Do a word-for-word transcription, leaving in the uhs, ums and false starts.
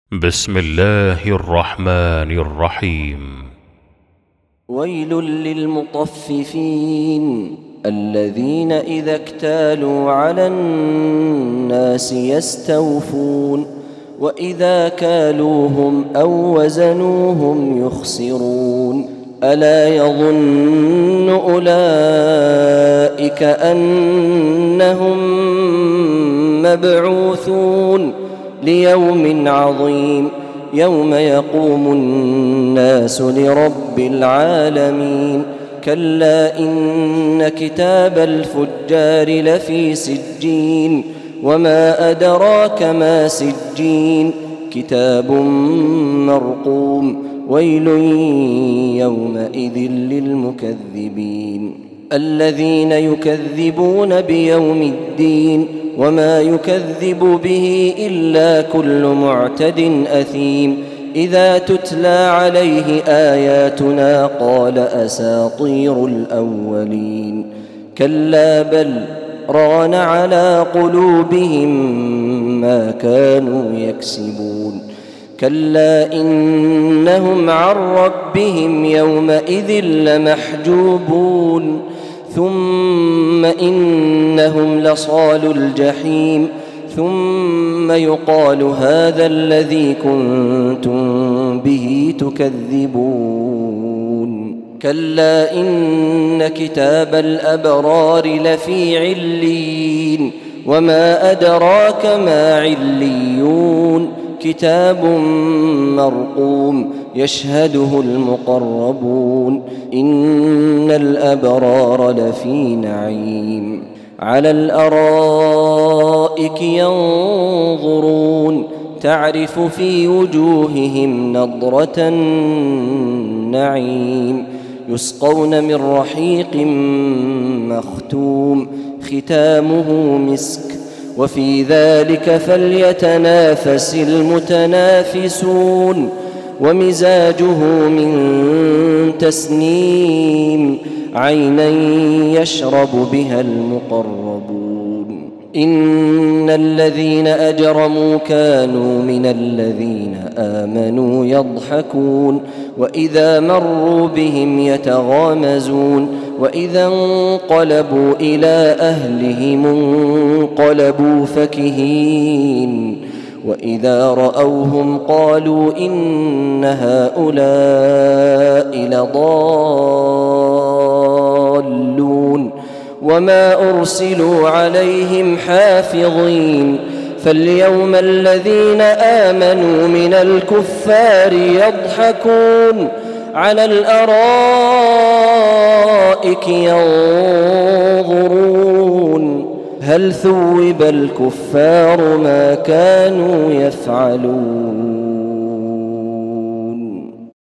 بسم الله الرحمن الرحيم. ويل للمطففين الذين إذا اكتالوا على الناس يستوفون وإذا كالوهم أو وزنوهم يخسرون. ألا يظن أولئك أنهم مبعوثون ليوم عظيم يوم يقوم الناس لرب العالمين. كلا إن كتاب الفجار لفي سجين وما أدراك ما سجين كتاب مرقوم. ويل يومئذ للمكذبين الذين يكذبون بيوم الدين وما يكذب به إلا كل معتد أثيم. إذا تتلى عليه آياتنا قال أساطير الأولين. كلا بل ران على قلوبهم ما كانوا يكسبون. كلا إنهم عن ربهم يومئذ لمحجوبون ثم إنهم لصالو الجحيم ثم يقال هذا الذي كنتم به تكذبون. كلا إن كتاب الأبرار لفي عليين وما أدراك ما عليون كتاب مرقوم يشهده المقربون. إن الأبرار لفي نعيم على الأرائك ينظرون تعرف في وجوههم نضرة النعيم. يسقون من رحيق مختوم ختامه مسك وفي ذلك فليتنافس المتنافسون. ومزاجه من تسنيم عينا يشرب بها المقربون. إن الذين أجرموا كانوا من الذين آمنوا يضحكون وإذا مروا بهم يتغامزون وإذا انقلبوا إلى أهلهم انقلبوا فكهين وإذا رأوهم قالوا إن هؤلاء لضالون وما أرسلوا عليهم حافظين. فاليوم الذين آمنوا من الكفار يضحكون على الأرائك ينظرون هل ثوب الكفار ما كانوا يفعلون.